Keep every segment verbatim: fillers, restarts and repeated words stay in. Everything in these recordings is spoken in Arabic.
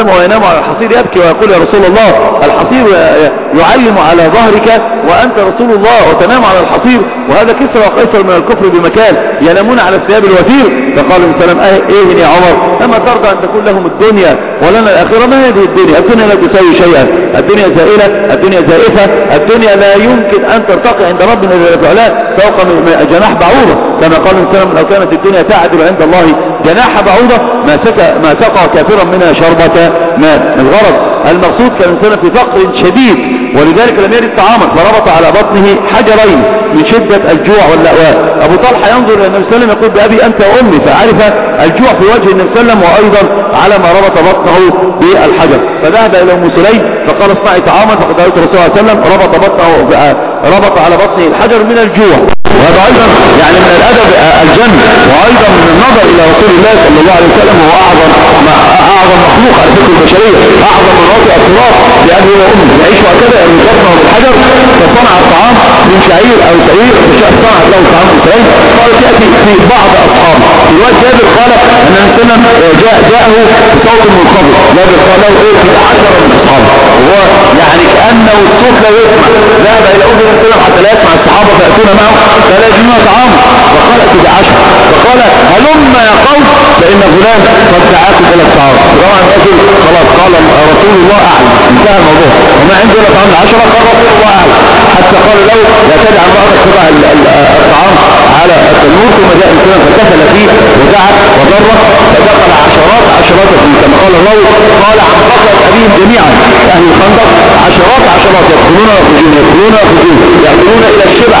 وينام على الحصير يبكي ويقول يا رسول الله الحصير يعلم على ظهرك وأنت رسول الله وتنام على الحصير، وهذا كسرى وقيصر من الكفر بمكان ينامون على الثياب الوثير. فقال النبي صلى الله عليه وسلم ايه يا عمر أما ترضى أن تكون لهم الدنيا ولنا الآخرة؟ ما هذه الدنيا؟ الدنيا لا تساوي شيئا، الدنيا زائلة، الدنيا زائفة، الدنيا لا يمكن أن ترتقي عند ربنا جل وعلا فوق جناح بعوضة، كما قال النبي صلى الله عليه وسلم لو كانت الدنيا تعدل عند الله جناح بعوضة ما سقى ما سقى كافرا منها شربة ماء. الغرض المقصود كان الإنسان في فقر شديد ولذلك لم يجد طعاما فربط على بطنه حجرين من شدة الجوع واللأواء. أبو طلحة ينظر إلى النبي صلى الله عليه وسلم يقول بأبي أنت وأمي، فعرف الجوع في وجه النبي صلى الله عليه وسلم وأيضا على ما ربط بطنه بالحجر. فذهب إلى أم سليم فقال اصنعي طعاما، فقد رأيت الرسول صلى الله عليه وسلم ربط بطنه ربط على بطنه الحجر من الجوع. وهذا أيضا يعني من الأدب الجن، وأيضا من النظر إلى رسول الله صلى الله عليه وسلم وهو أعظم أعظم مخلوق على فكرة البشرية، أعظم مناطق التراث لأبي وأمه يعيش هكذا أن يصنع بالحجر. فصنع الطعام من شعير أو سعير فصنعت له طعام سعير. قالت يأتي في بعض أصحابه في رواية جابر قال أن النبي جاء جاءه بصوت منخفض، جابر قال له إيه في عشرة من أصحابه، وهو يعني كأنه الصوت لا يسمع. ذهب إلى أم السلام حتى لا يسمع الصحابة فيأتون معه فلا يجدون طعاما، فقال ائتوا بعشرة، فقال هلم يا قوم فإن فلان قد دعاكم إلى الطعام. طبعا الرجل خلاص قال رسول الله أعلم، انتهى الموضوع وما عنده إلا طعام العشرة، قال رسول الله أعلم، حتى قال له لا تدع امرأتك تضع الطعام على التنور. ثم جاء الإنسان فكفل فيه ودعا وضره فدخل عشرات عشرات فيه كما قال الله قال عن قتل أبيهم جميعا أهل الخندق عشرات عشرات يدخلون ويخرجون يدخلون ويخرجون يأكلون إلى الشبع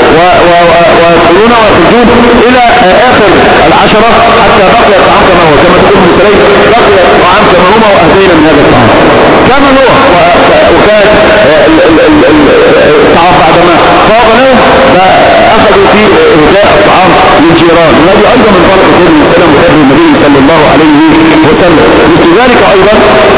ويدخلون ويخرجون إلى آخر العشرة حتى بقي الطعام كما هو، كما تقول ابن سليم بقي الطعام كما هو وأهدينا من هذا الطعام كما هو. وكان الطعام بعدما فاض لهم فأخذوا في إهداء الطعام للجيران، وهذه أيضا من بركة النبي صلى الله عليه وسلم النبي صلى الله عليه وسلم. مثل ذلك أيضا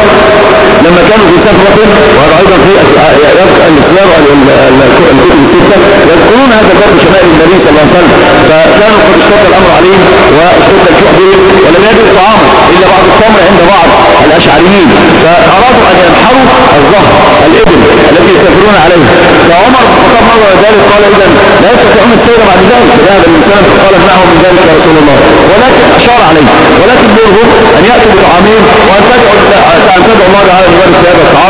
لما كانوا في سفرة، وهذا أيضا في الإسلام الكتب الستة يذكرون هذا الباب بشمائل النبي صلى الله عليه وسلم، فكانوا قد اشتد الأمر عليهم واشتد الجوع بهم ولم يجدوا طعاما إلا بعض التمر عند بعض الأشعريين، فأرادوا أن ينحروا الظهر الإبل التي يسافرون عليها. فعمر بن الخطاب مرة ذلك قال إذا لا يستطيعون السير بعد ذلك، فذهب الإنسان فقال امنعه من ذلك يا رسول الله، ولكن أشار عليه ولكن مرهم أن يأتوا بطعامهم وأن تدعوا الله تعالى لذلك في هذا الطعام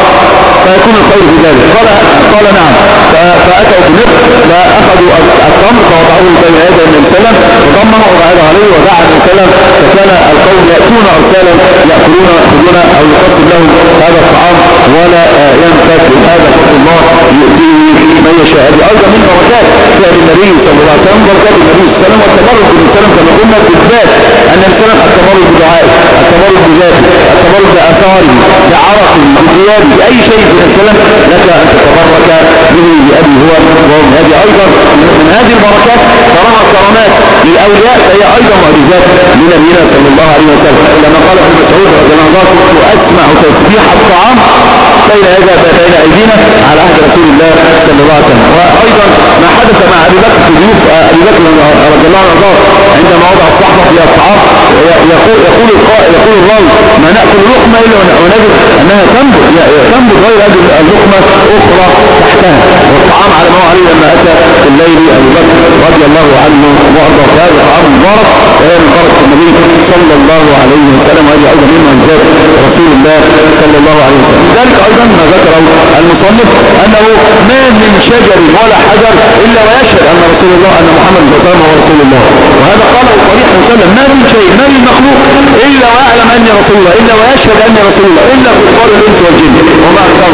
فيكون الخير في ذلك. قال قال نعم. فأتوا بنفس فأخذوا التمر فوضعوه بين يدي النبي صلى الله عليه وسلم وضمنوا وضعه عليه ودعا النبي صلى الله عليه وسلم، فكان القوم يأتون أرسالا يأكلون ويأخذون أو يقدم لهم هذا الطعام ولا ينفك. هذا فضل الله يؤتيه من يشاء. هذه أيضا من بركات فعل النبي صلى الله عليه وسلم، بركات النبي صلى الله عليه وسلم والتبرك بالنبي صلى الله عليه وسلم كما قلنا بالذات أن السلام التبرك بدعائه، التبرك بذاته، التبرك بآثاره، بعرقه، بثيابه، بأي شيء من السلام لك أن تتبرك به بأبي هو وهم. هذه أيضا من هذه البركات تراها كرامات للأولياء، فهي أيضا معجزات لنبينا صلى الله عليه وسلم. لما قال ابن مسعود رضي الله عنه كنت أسمع تسبيح الطعام بين بين أيدينا على عهد رسول الله صلى الله عليه وسلم. وأيضا ما حدث مع أبي بكر في ضيوف أبي بكر رضي الله عنه عندما وضع الصحبة في الطعام يقول يقول القائل يقول الراوي ما نأكل لقمة إلا ونجد أنها تنبت تنبت غير هذه اللقمة أخرى تحتها، والطعام على ما هو عليه لما أتى في الليل أبي بكر رضي الله عنه وأرضاه. هذا طعام مبارك وهي من بركة النبي صلى الله عليه وسلم، وهذه أيضا من معجزات رسول الله صلى الله عليه وسلم. ذلك أيضا ما ذكره المصنف أنه ما من شجر ولا حجر إلا ويشهد أن رسول الله أن محمد صلى الله عليه وسلم هو رسول الله، وهذا قاله صريح وسلم ما من شيء ما من مخلوق إلا ويعلم أني رسول الله إلا ويشهد أني رسول الله إلا كفار الإنس والجن وما أكثر.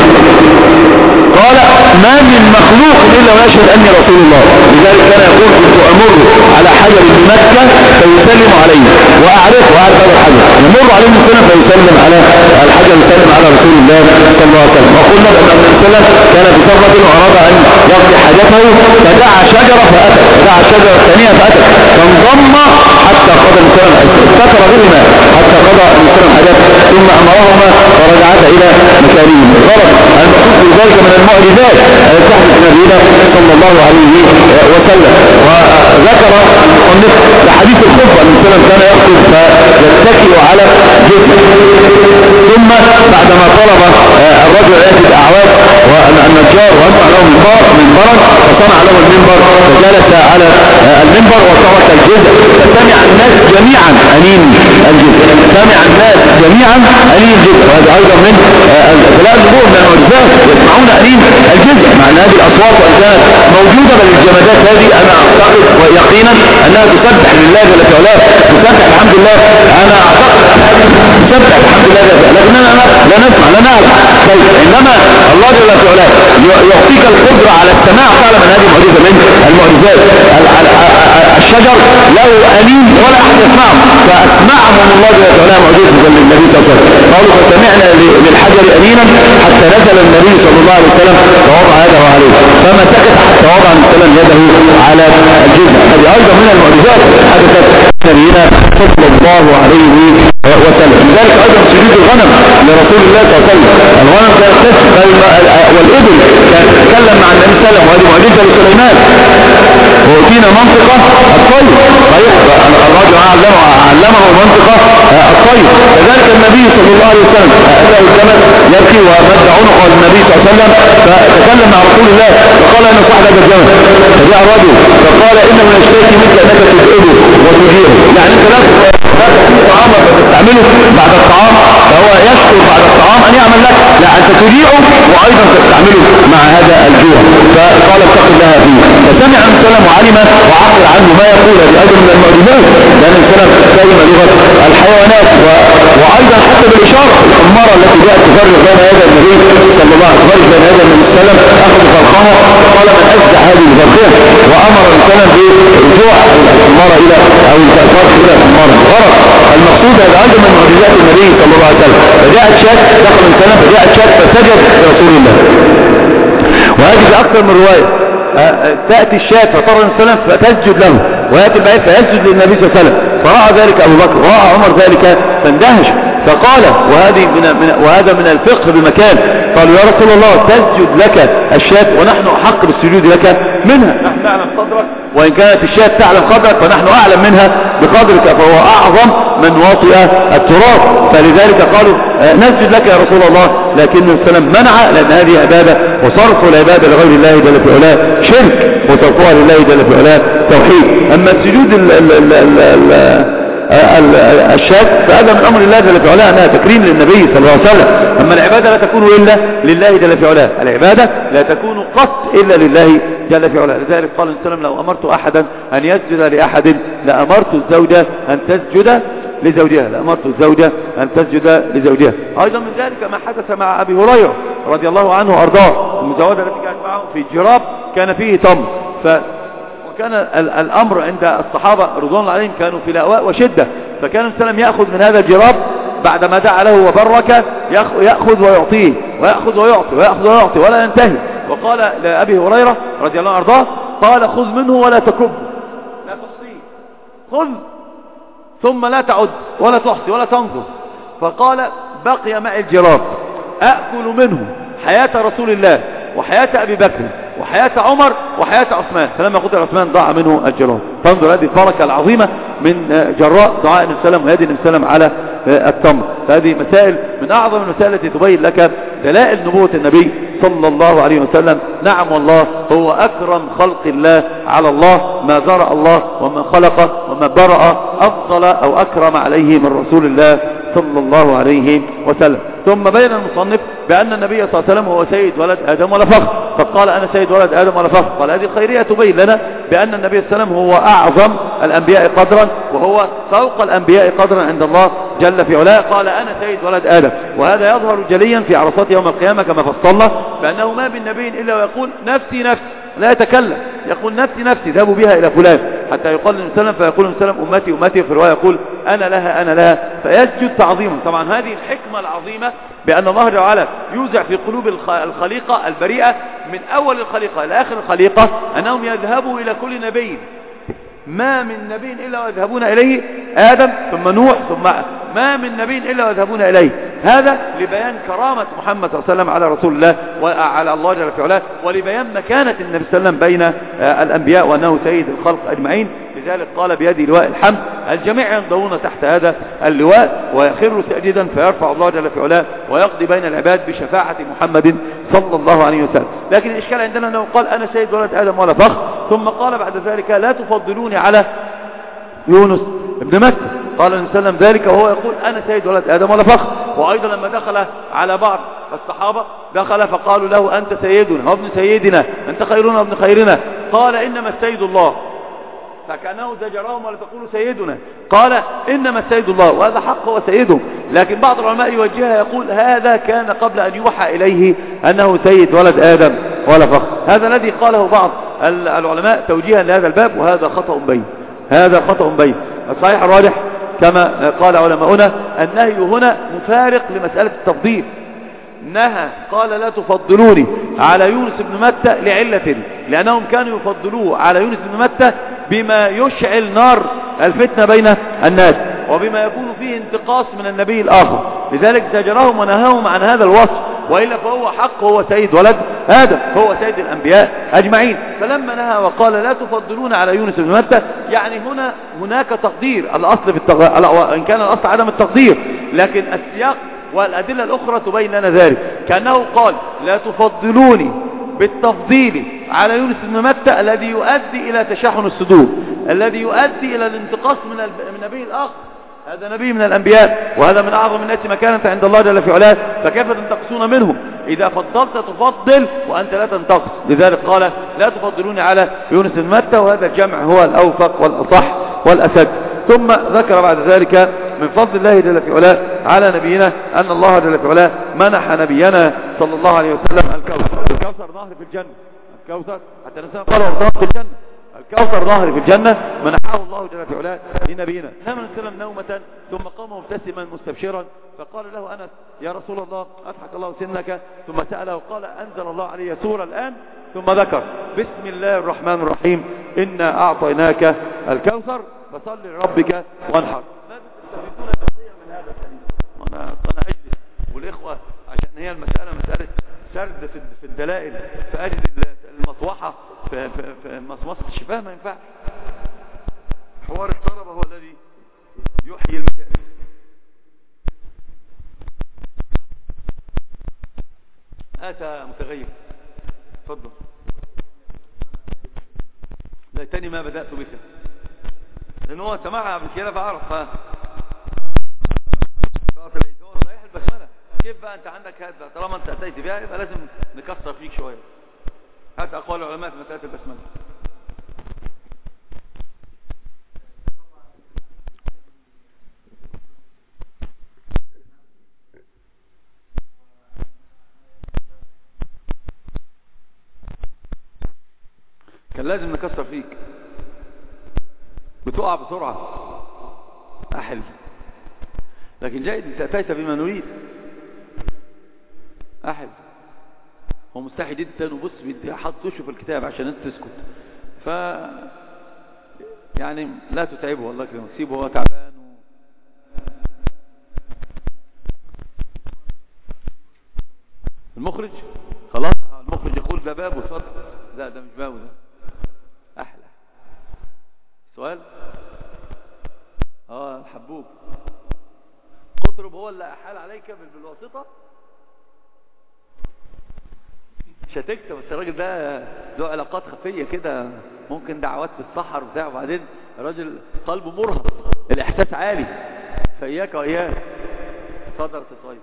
قال ما من مخلوق إلا ويشهد أني رسول الله. لذلك كان يقول كنت أمر على حجر بمكة فيسلم عليه وأعرف وأعرف هذا الحجر، يمر عليه السلام فيسلم على الحجر يسلم على رسول الله صلى الله عليه وسلم. وقلنا أن النبي صلى الله عليه وسلم كان في سفرة وأراد أن يقضي حاجته فدعا شجرة فأتت، فدعا الشجرة الثانية فأتت فانضم حتى قضى السلام استكر بهما حتى قضى السلام حاجته ثم أمرهما ورجعتا إلى مكانهم. الغرض المقصود بذلك من المعجزات التي تحدث نبينا صلى الله عليه وسلم. وذكر المصنف لحديث الخطبة أن السلام كان يخطب فيتكئ على جسمه ألين جدا. وهذا أيضا من ثلاث نبوء من المعجزات، يسمعون ألين الجزء، مع أن هذه الأصوات وإن كانت موجودة، بل الجمادات هذه أنا أعتقد ويقينا أنها تسبح لله جل وعلا، تسبح الحمد لله. أنا أعتقد تسبح الحمد لله، لكننا لا نسمع لا نعلم. طيب إنما الله جل وعلا يعطيك القدرة على السماع، فعلا من هذه معجزة من المعجزات. الشجر له ألين ولا أحد يسمعه، فأسمعهم الله جل وعلا معجزة للنبي صلى الله عليه وسلم. قالوا فسمعنا للحجر ألينا حتى نزل النبي صلى الله عليه وسلم فوضع يده عليه، فما سكت حتى وضع السلام يده على الجزء. هذه أيضا من المعجزات حدثت نبينا صلى الله عليه وسلم. لذلك أيضا سجود الغنم لرسول الله صلى الله عليه وسلم، الغنم كانت تسجد والإبل كانت تتكلم مع النبي صلى الله عليه وسلم، وهذه معجزة لسليمان. وأتينا منطقة الطير، طيب الرجل علمه علمه منطقة الطير. كذلك النبي صلى الله عليه وسلم أتاه الجمل يبكي ومد عنقه النبي صلى الله عليه وسلم، فتكلم مع رسول الله فقال أنا صاحب هذا الجمل، فجاء الرجل فقال إنه يشتكي منك أنك تسئله وتجيره، يعني أنت لا تأكل طعام فتستعمله بعد الطعام، فهو يشكر بعد الطعام أن يعمل لك، لا أنت تجيعه وأيضا تستعمله مع هذا الجوع. فقال اتق الله فيه، فسمع النبي صلى الله عليه وسلم وعلم وعقل عنه ما يقول. هذه أيضا من المعجزات، لأن السلام فهم لغة الحيوانات، و... وأيضا حتى بالإشارة الأمارة التي جاءت تفرق بين هذا النبي صلى الله عليه وسلم بين هذا النبي صلى الله عليه وسلم، أخذ فرقها فقال من أجزع هذه الفرقين، وأمر السلام برجوع الأمارة إلى أو الفرق إلى الأمارة الغرض. المقصود هذا أيضا من معجزات النبي صلى الله عليه وسلم. فجاءت شاة دخل السلام، فجاءت شاة فسجد لرسول الله. وهذه في أكثر من رواية، تأتي الشاة فترى السلام فتسجد له، ويأتي البعيد فيسجد للنبي صلى الله عليه وسلم. فرأى ذلك أبو بكر، رأى عمر ذلك فاندهش، فقال وهذه من من وهذا من الفقه بمكان، قالوا يا رسول الله تسجد لك الشاة ونحن أحق بالسجود لك منها، نحن نعلم قدرك، وإن كانت الشاة تعلم قدرك فنحن أعلم منها بقدرك، فهو أعظم من واطئ التراب. فلذلك قالوا نسجد لك يا رسول الله، لكن السلام منع، لأن هذه عبادة، وصرف العبادة لغير الله جل في علاه شرك، وصرفها لله جل في علاه توحيد. أما السجود ال ال ال ال ال الشاة فهذا من أمر الله جل في علاه، أنها تكريم للنبي صلى الله عليه وسلم. أما العبادة لا تكون إلا لله جل في علاه، العبادة لا تكون قط إلا لله جل في علاه. لذلك قال النبي صلى الله عليه وسلم لو أمرت أحدا أن يسجد لأحد لأمرت الزوجة أن تسجد لزوجها، لأمرت الزوجة أن تسجد لزوجها. أيضا من ذلك ما حدث مع أبي هريرة رضي الله عنه وأرضاه، المزودة التي كانت معه في جراب كان فيه تمر، ف وكان الأمر عند الصحابة رضوان الله عليهم كانوا في لأواء وشدة، فكان النبي صلى الله عليه وسلم يأخذ من هذا الجراب بعدما دعا له وبرك، يأخذ ويعطيه ويأخذ ويعطي ويأخذ ويعطي ولا ينتهي. وقال لأبي هريرة رضي الله عنه وأرضاه، قال خذ منه ولا تكب، لا تحصيه، خذ ثم لا تعد ولا تحصي ولا تنظر. فقال بقي معي الجراب أأكل منه حياة رسول الله وحياة أبي بكر وحياة عمر وحياة عثمان، فلما قتل عثمان ضاع منه الجراب. فانظر هذه البركة العظيمة من جراء دعاء النبي صلى الله عليه وسلم وهدي النبي صلى الله عليه وسلم على التمر. فهذه مسائل من أعظم المسائل التي تبين لك دلائل نبوة النبي صلى الله عليه وسلم. نعم والله هو أكرم خلق الله على الله، ما زرع الله وما خلق وما برأ أفضل أو أكرم عليه من رسول الله صلى الله عليه وسلم. ثم بين المصنف بأن النبي صلى الله عليه وسلم هو سيد ولد آدم ولا فخر، فقال أنا سيد ولد آدم ولا فخر. قال هذه الخيرية تبين لنا بأن النبي صلى الله عليه وسلم هو أعظم الأنبياء قدرا، وهو فوق الأنبياء قدرا عند الله جل في علاه. قال أنا سيد ولد آدم، وهذا يظهر جليا في عرصات يوم القيامة كما فصلنا، بأنه ما من نبي إلا ويقول نفسي نفسي، لا يتكلم، يقول نفسي نفسي ذهبوا بها إلى فلان، حتى يقال للنبي صلى الله عليه وسلم فيقول النبي صلى الله عليه وسلم أمتي أمتي، في رواية يقول أنا لها أنا لها، فيسجد تعظيما. طبعا هذه الحكمة العظيمة بأن الله جل وعلا يوزع في قلوب الخليقة البريئة من أول الخليقة إلى آخر الخليقة أنهم يذهبوا إلى كل نبي، ما من نبي إلا ويذهبون إليه، آدم ثم نوح ثم ما من نبي إلا ويذهبون إليه. هذا لبيان كرامة محمد صلى الله عليه وسلم على رسول الله وعلى الله جل في علاه، ولبيان مكانة النبي صلى الله عليه وسلم بين الأنبياء وأنه سيد الخلق أجمعين. لذلك قال بيده لواء الحمد، الجميع ينضوون تحت هذا اللواء ويخر ساجدا فيرفع الله جل في علاه ويقضي بين العباد بشفاعة محمد صلى الله عليه وسلم. لكن الإشكال عندنا أنه قال أنا سيد ولد آدم ولا فخر، ثم قال بعد ذلك لا تفضلوني على يونس ابن متى، قال النبي صلى الله عليه وسلم ذلك وهو يقول أنا سيد ولد آدم ولا فخر. وأيضا لما دخل على بعض الصحابة دخل فقالوا له أنت سيدنا وابن سيدنا أنت خيرنا وابن خيرنا، قال إنما السيد الله، فكأنه زجرهم ولا تقولوا سيدنا، قال إنما السيد الله، وهذا حق هو سيدهم. لكن بعض العلماء يوجهها يقول هذا كان قبل أن يوحى إليه أنه سيد ولد آدم ولا فخر. هذا الذي قاله بعض العلماء توجيها لهذا الباب، وهذا خطأ بين، هذا خطأ بين. الصحيح الراجح كما قال علماؤنا النهي هنا مفارق لمسألة التفضيل. نهى قال لا تفضلوني على يونس بن متى لعلة، لأنهم كانوا يفضلوه على يونس بن متى بما يشعل نار الفتنة بين الناس، وبما يكون فيه انتقاص من النبي الآخر، لذلك زجرهم ونهاهم عن هذا الوصف، وإلا فهو حق، هو سيد ولد آدم، هو سيد الأنبياء أجمعين. فلما نهى وقال لا تفضلون على يونس بن متى، يعني هنا هناك تقدير، الأصل في التغ... إن كان الأصل عدم التقدير، لكن السياق والأدلة الأخرى تبين لنا ذلك. كأنه قال لا تفضلوني بالتفضيل على يونس بن متى الذي يؤدي إلى تشحن الصدور، الذي يؤدي إلى الانتقاص من النبي الآخر. هذا نبي من الأنبياء، وهذا من أعظم الناس مكانة عند الله جل في علاه، فكيف تنتقصون منهم؟ إذا فضلت تفضل وأنت لا تنتقص. لذلك قال لا تفضلوني على يونس بن متى، وهذا الجمع هو الأوفق والأصح والأسد. ثم ذكر بعد ذلك من فضل الله جل في علاه على نبينا أن الله جل في علاه منح نبينا صلى الله عليه وسلم الكوثر. الكوثر نهر في الجنة، الكوثر حتى نسأل قال نهر في الجنة، الكوثر نهر في الجنة منحه الله جل في علاه لنبينا. نام النبي صلى الله عليه وسلم نومة ثم قام مبتسما مستبشرا، فقال له أنس يا رسول الله أضحك الله سنك، ثم سأله قال أنزل الله عليه سورة الآن، ثم ذكر بسم الله الرحمن الرحيم إنا أعطيناك الكوثر فصل لربك وانحر. تستفيدون القضية من هذا الحديث. أنا أنا أجلس والإخوة عشان هي المسألة مسألة سرد في الدلائل، فأجد المطوحة في, في, في مصمصة الشفاه ما ينفعش. حوار الطلبة هو الذي يحيي المجال. أتى متغير، تفضل. ليتني ما بدأت بك، لأنه هو سمعها قبل كده فأعرف. ها صحيح البسملة كيف بقى أنت عندك هذا؟ طالما أنت أتيت بها يبقى لازم نكسر فيك شوية. هذا أقوال العلماء في مسألة البسملة. كان لازم نكسر فيك، بتقع بسرعة أحل، لكن جيد أنت أتيت بما نريد. أحل هو مستحي جدا، وبص بدي حط وشه في الكتاب عشان انت تسكت، ف يعني لا تتعبه والله كده، سيبه هو تعبان و... المخرج خلاص، المخرج يقول ده بابه اتفضل. لا ده مش بابه، ده أحلى سؤال. اه الحبوب قطرب هو اللي أحال عليك بالواسطة، مش هتكتب. بس الراجل ده له علاقات خفية كده، ممكن دعوات في الصحر وبتاع، وبعدين الراجل قلبه مرهق، الإحساس عالي، فإياك وإياك. اتفضل يا طيب.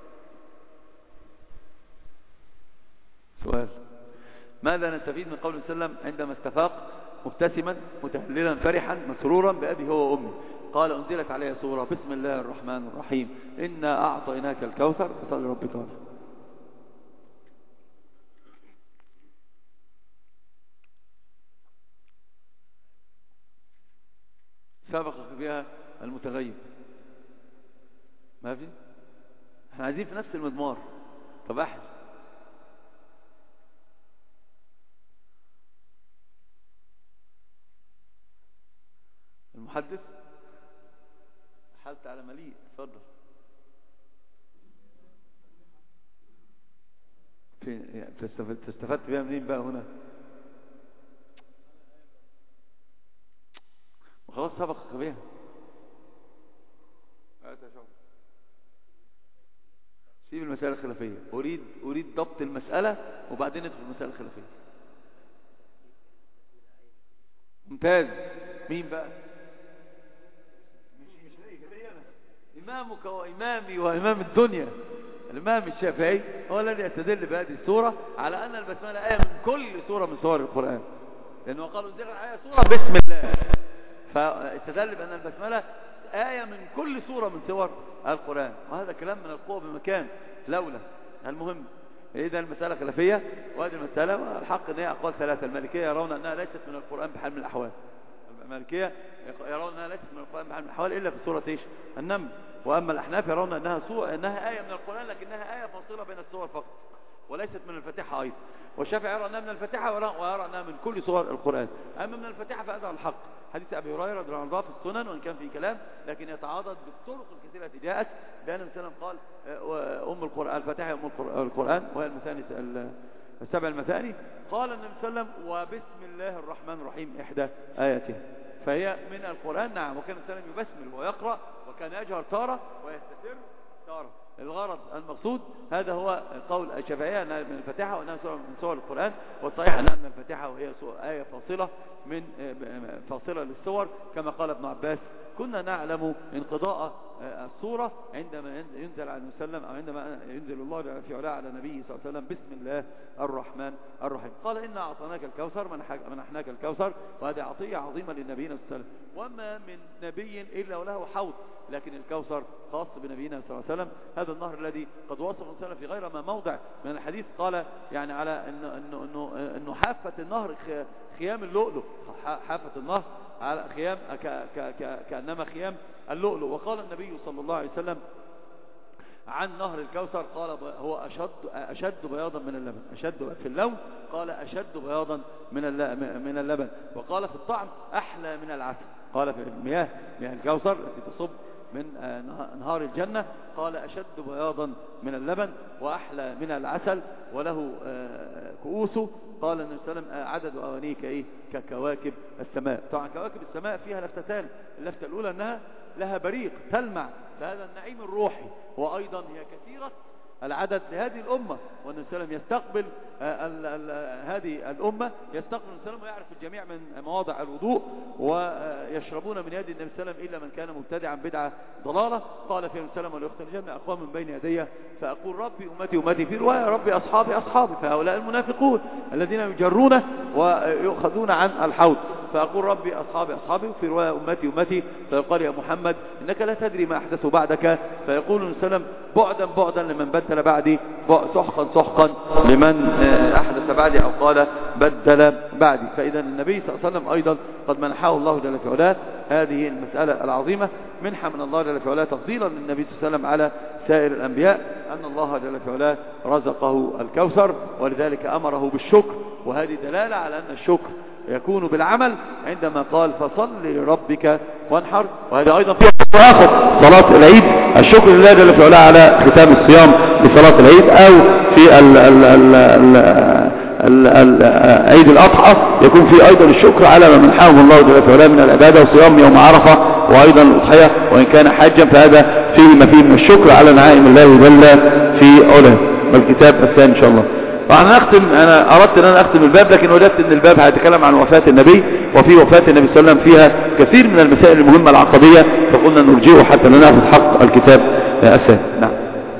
سؤال: ماذا نستفيد من قول صلى الله عليه وسلم عندما استفاق مبتسما متهللا فرحا مسرورا بأبي هو وأمي؟ قال أنزلت عليه سورة بسم الله الرحمن الرحيم إنا أعطيناك الكوثر فصل لربك وانحر. سبق بها المتغيب. ما في، احنا عايزين في نفس المضمار. طب احل المحدث حالت على مليء. اتفضل. في تستفدت بها منين بقى هنا؟ وخلاص سبق بها. سيب المسألة الخلافية. أريد أريد ضبط المسألة وبعدين ندخل المسألة الخلافية. ممتاز. مين بقى؟ مش مش إمامك وإمامي وإمام الدنيا الإمام الشافعي هو الذي يستدل بهذه السورة على أن البسملة آية من كل سورة من سور القرآن، لأنه قالوا انزل الآية سورة بسم الله، فاستدل بأن البسملة آية من كل سورة من سور القرآن، وهذا كلام من القوة بمكان لولا. المهم إذا المسألة خلافية، وهذه المسألة والحق أن هي أقوال ثلاثة. المالكية يرون أنها ليست من القرآن بحال من الأحوال، المالكية يرون أنها ليست من القرآن بحال من الأحوال إلا في سورة إيش؟ النمل. وأما الأحناف يرون أنها سورة أنها آية من القرآن لكنها آية فاصلة بين السور فقط وليست من الفاتحة أيضا. والشافعي يرى أنها من الفاتحة ويرى أنها من كل سور القرآن. أما من الفاتحة فهذا الحق. حديث أبي هريرة رضي الله عنه في السنن وإن كان فيه كلام لكن يتعاضد بالطرق الكثيرة التي جاءت بأن النبي صلى الله عليه وسلم قال أم القرآن الفاتحة أم القرآن وهي المثاني السبع المثاني. قال النبي صلى الله عليه وسلم وبسم الله الرحمن الرحيم إحدى آياته، فهي من القرآن. نعم. وكان النبي صلى الله عليه وسلم يبسمل ويقرأ وكان يجهر تارة ويستتر تارة. الغرض المقصود هذا هو قول الشافعية أنها من الفاتحة وأنها سورة من سور القرآن، والصحيح أنها من الفاتحة وهي آية فاصلة من فاصلة للسور كما قال ابن عباس كنا نعلم انقضاء السورة عندما ينزل على المسلم أو عندما ينزل الله في علاء على نبيه صلى الله عليه وسلم بسم الله الرحمن الرحيم. قال إنا أعطيناك الكوثر منحناك الكوثر، وهذه عطية عظيمة للنبينا صلى الله عليه وسلم، وما من نبي إلا وله حوض، لكن الكوثر خاص بنبينا صلى الله عليه وسلم. هذا النهر الذي قد وصف صلى الله عليه وسلم في غير ما موضع من الحديث قال يعني على إنه, إنه, إنه, إنه حافة النهر خيام اللؤلؤ، حافة النهر على خيام ك ك ك كأنما خيام اللؤلؤ. وقال النبي صلى الله عليه وسلم عن نهر الكوثر قال هو أشد أشد بياضا من اللبن، أشد في اللون قال أشد بياضا من من اللبن. وقال في الطعم أحلى من العسل. قال في المياه مياه الكوثر التي تصب من انهار الجنة قال أشد بياضا من اللبن وأحلى من العسل وله كؤوسه. قال النبي صلى الله عليه وسلم عدد أوانيك إيه ككواكب السماء. طبعا كواكب السماء فيها لفتتان، اللفتة الأولى أنها لها بريق تلمع، فهذا النعيم الروحي، وأيضا هي كثيرة العدد لهذه الأمة، والنبي صلى الله عليه وسلم يستقبل ال ال هذه الأمة، يستقبل النبي صلى الله عليه وسلم ويعرف الجميع من مواضع الوضوء، ويشربون من يد النبي صلى الله عليه وسلم إلا من كان مبتدعا بدعة ضلالة. قال في النبي صلى الله عليه وسلم وليختار الجنة أقوام من بين يدي فأقول ربي أمتي أمتي، في رواية ربي أصحابي أصحابي، فهؤلاء المنافقون الذين يجرون ويؤخذون عن الحوض، فأقول ربي أصحابي أصحابي، في رواية أمتي أمتي، فيقال يا محمد إنك لا تدري ما أحدث بعدك، فيقول النبي صلى الله عليه وسلم بعدا بعدا لمن بدل بعدي، سحقا سحقا لمن أحدث بعدي أو قال بدل بعدي. فإذا النبي صلى الله عليه وسلم أيضا قد منحه الله جل في علاه هذه المسألة العظيمة، منحة من الله جل في علاه تفضيلا للنبي صلى الله عليه وسلم على سائر الأنبياء، أن الله جل في علاه رزقه الكوثر ولذلك أمره بالشكر. وهذه دلالة على أن الشكر يكون بالعمل عندما قال فصل لربك وانحر. وهذا أيضا في آخر صلاة العيد الشكر لله جل في علاه على ختام الصيام لصلاة العيد، أو في ال ال ال ال ال عيد الأضحى يكون فيه أيضا الشكر على ما منحهم الله جل في علاه من العبادة وصيام يوم عرفة وأيضا الأضحية، وإن كان حاجا فهذا فيه ما فيه من الشكر على نعائم الله جل في علاه. والكتاب الثاني إن شاء الله. طبعا نختم، أنا أردت أن أنا أختم الباب لكن وجدت أن الباب هيتكلم عن وفاة النبي، وفي وفاة النبي صلى الله عليه وسلم فيها كثير من المسائل المهمة العقدية، فقلنا نرجئه حتى لا نأخذ حق الكتاب الثاني. نعم.